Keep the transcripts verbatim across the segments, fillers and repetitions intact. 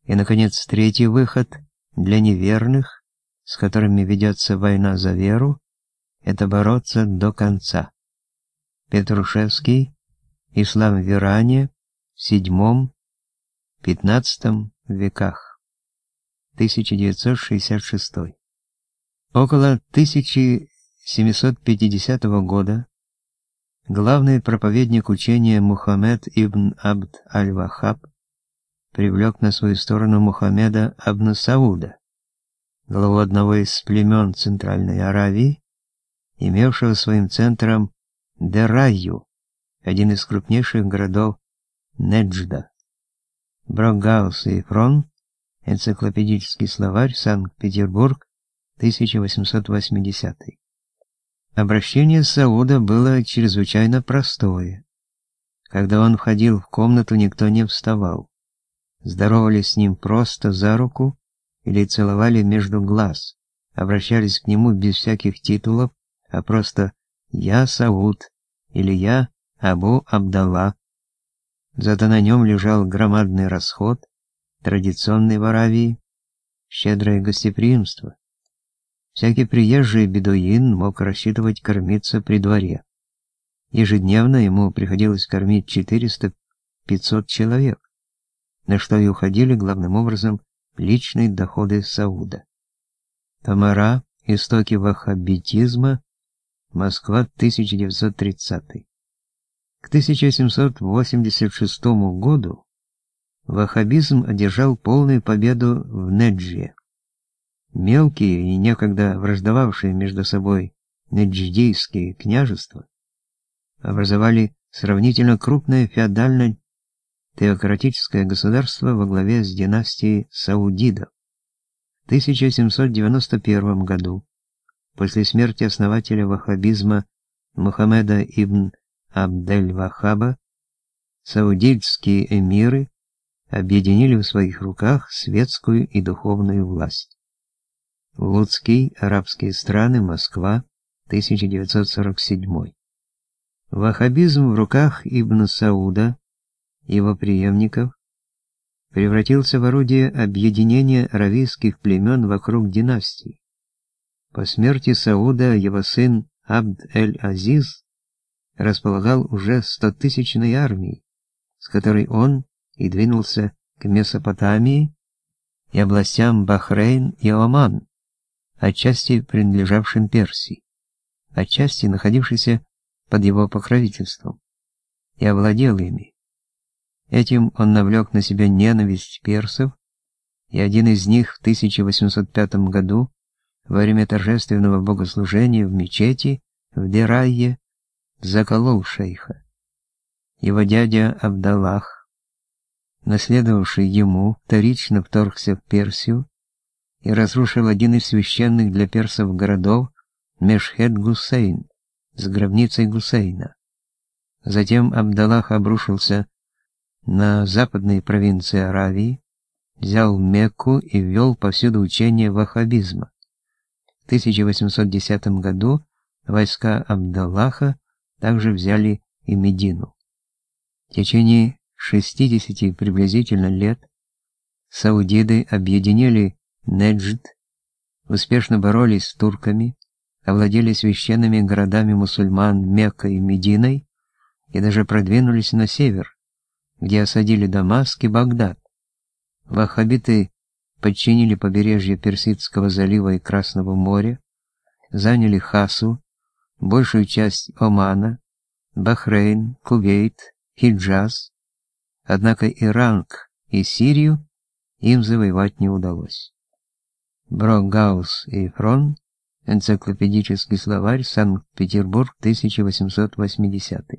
И, наконец, третий выход для неверных, с которыми ведется война за веру, это бороться до конца. Петрушевский, Ислам в Иране, в седьмом-пятнадцатом веках, тысяча девятьсот шестьдесят шестой. Около тысяча семьсот пятидесятого года главный проповедник учения Мухаммед ибн Абд аль-Ваххаб привлек на свою сторону Мухаммеда абн Сауда, главу одного из племен Центральной Аравии, имевшего своим центром Дерайю, один из крупнейших городов Неджда. Брокгаус и Фрон, энциклопедический словарь, Санкт-Петербург, тысяча восемьсот восьмидесятый. Обращение Сауда было чрезвычайно простое. Когда он входил в комнату, никто не вставал. Здоровались с ним просто за руку или целовали между глаз, обращались к нему без всяких титулов, а просто «Я Сауд» или «Я Абу Абдалла». Зато на нем лежал громадный расход, традиционный в Аравии, щедрое гостеприимство. Всякий приезжий бедуин мог рассчитывать кормиться при дворе. Ежедневно ему приходилось кормить четыреста-пятьсот человек, на что и уходили главным образом личные доходы Сауда. Тамара. Истоки ваххабитизма. Москва, тысяча девятьсот тридцатый. К тысяча семьсот восемьдесят шестому году ваххабизм одержал полную победу в Неджде. Мелкие и некогда враждовавшие между собой недждийские княжества образовали сравнительно крупное феодально-теократическое государство во главе с династией Саудидов. В тысяча семьсот девяносто первом году, после смерти основателя ваххабизма Мухаммеда ибн Абд-эль-Ваххаба, саудитские эмиры объединили в своих руках светскую и духовную власть. Луцкий, арабские страны, Москва, тысяча девятьсот сорок седьмой. Ваххабизм в руках Ибн Сауда, его преемников, превратился в орудие объединения аравийских племен вокруг династии. По смерти Сауда его сын Абд-эль-Азиз располагал уже стотысячной армией, с которой он и двинулся к Месопотамии и областям Бахрейн и Оман, отчасти принадлежавшим Персии, отчасти находившейся под его покровительством, и овладел ими. Этим он навлек на себя ненависть персов, и один из них в тысяча восемьсот пятом году во время торжественного богослужения в мечети в Дерайе заколол шейха. Его дядя Абдаллах, наследовавший ему, вторично вторгся в Персию и разрушил один из священных для персов городов Мешхед-Гусейн с гробницей Гусейна. Затем Абдаллах обрушился на западные провинции Аравии, взял Мекку и ввел повсюду учение ваххабизма. В тысяча восемьсот десятом году войска Абдаллаха также взяли и Медину. В течение шестидесяти приблизительно лет саудиды объединили Неджд, успешно боролись с турками, овладели священными городами мусульман Меккой и Мединой и даже продвинулись на север, где осадили Дамаск и Багдад. Ваххабиты подчинили побережье Персидского залива и Красного моря, заняли Хасу, большую часть Омана, Бахрейн, Кувейт, Хиджаз, однако Ирак и Сирию им завоевать не удалось. Брокгаус и Фрон, энциклопедический словарь, Санкт-Петербург, тысяча восемьсот восьмидесятый.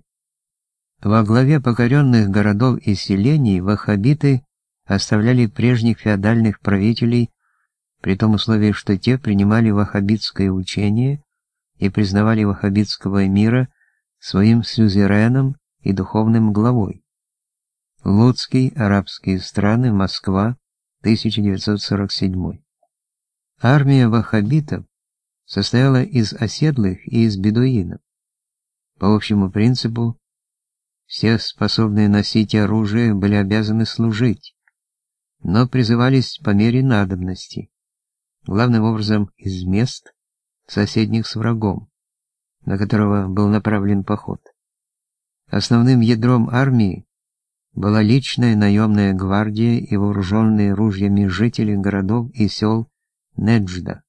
Во главе покоренных городов и селений ваххабиты оставляли прежних феодальных правителей, при том условии, что те принимали ваххабитское учение и признавали ваххабитского эмира своим сюзереном и духовным главой. Луцкий, арабские страны, Москва, тысяча девятьсот сорок седьмой. Армия ваххабитов состояла из оседлых и из бедуинов. По общему принципу, все способные носить оружие были обязаны служить. но призывались по мере надобности, главным образом из мест, соседних с врагом, на которого был направлен поход. Основным ядром армии была личная наемная гвардия и вооруженные ружьями жители городов и сел Неджда.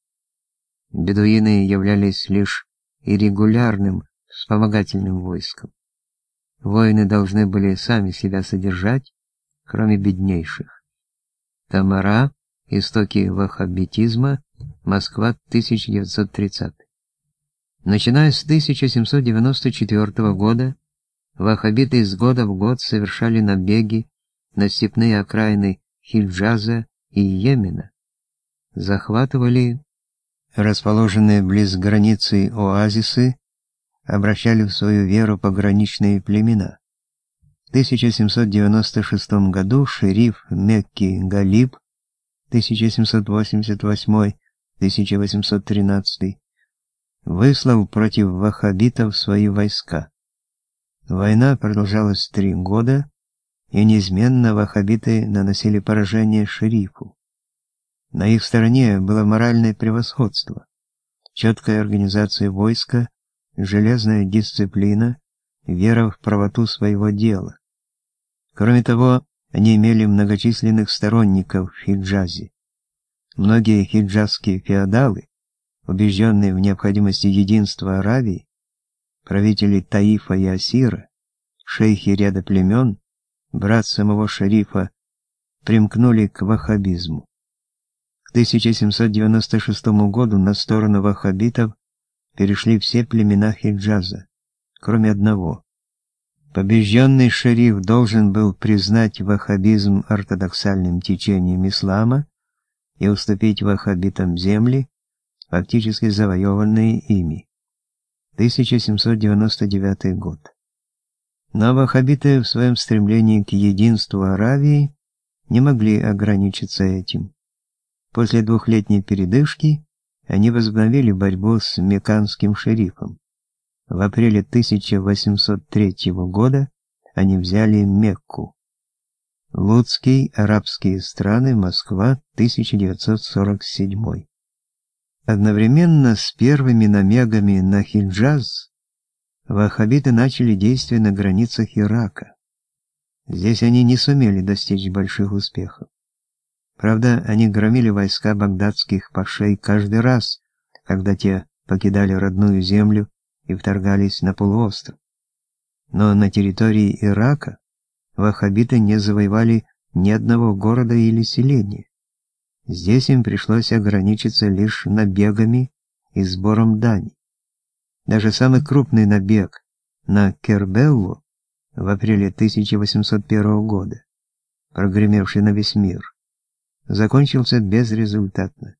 Бедуины являлись лишь иррегулярным вспомогательным войском. Воины должны были сами себя содержать, кроме беднейших. Тамара, истоки ваххабитизма, Москва, тысяча девятьсот тридцатый. Начиная с тысяча семьсот девяносто четвёртого года, ваххабиты из года в год совершали набеги на степные окраины Хиджаза и Йемена, захватывали расположенные близ границы оазисы, обращали в свою веру пограничные племена. В тысяча семьсот девяносто шестом году шериф Мекки Галиб тысяча семьсот восемьдесят восьмой — тысяча восемьсот тринадцатый выслал против ваххабитов свои войска. Война продолжалась три года, и неизменно ваххабиты наносили поражение шерифу. На их стороне было моральное превосходство, четкая организация войска, железная дисциплина, вера в правоту своего дела. Кроме того, они имели многочисленных сторонников в Хиджазе. Многие хиджазские феодалы, убежденные в необходимости единства Аравии, правители Таифа и Асира, шейхи ряда племен, брат самого шерифа, примкнули к ваххабизму. К тысяча семьсот девяносто шестому году на сторону ваххабитов перешли все племена Хиджаза, кроме одного. Побежденный шериф должен был признать ваххабизм ортодоксальным течением ислама и уступить ваххабитам земли, фактически завоеванные ими. тысяча семьсот девяносто девятый год. Но ваххабиты в своем стремлении к единству Аравии не могли ограничиться этим. После двухлетней передышки они возобновили борьбу с мекканским шерифом. В апреле тысяча восемьсот третьего года они взяли Мекку. Лудский, арабские страны, Москва, тысяча девятьсот сорок седьмой. Одновременно с первыми набегами на Хиджаз ваххабиты начали действия на границах Ирака. Здесь они не сумели достичь больших успехов. Правда, они громили войска багдадских пашей каждый раз, когда те покидали родную землю и вторгались на полуостров. Но на территории Ирака ваххабиты не завоевали ни одного города или селения. Здесь им пришлось ограничиться лишь набегами и сбором дани. Даже самый крупный набег на Кербеллу в апреле тысяча восемьсот первого года, прогремевший на весь мир, закончился безрезультатно.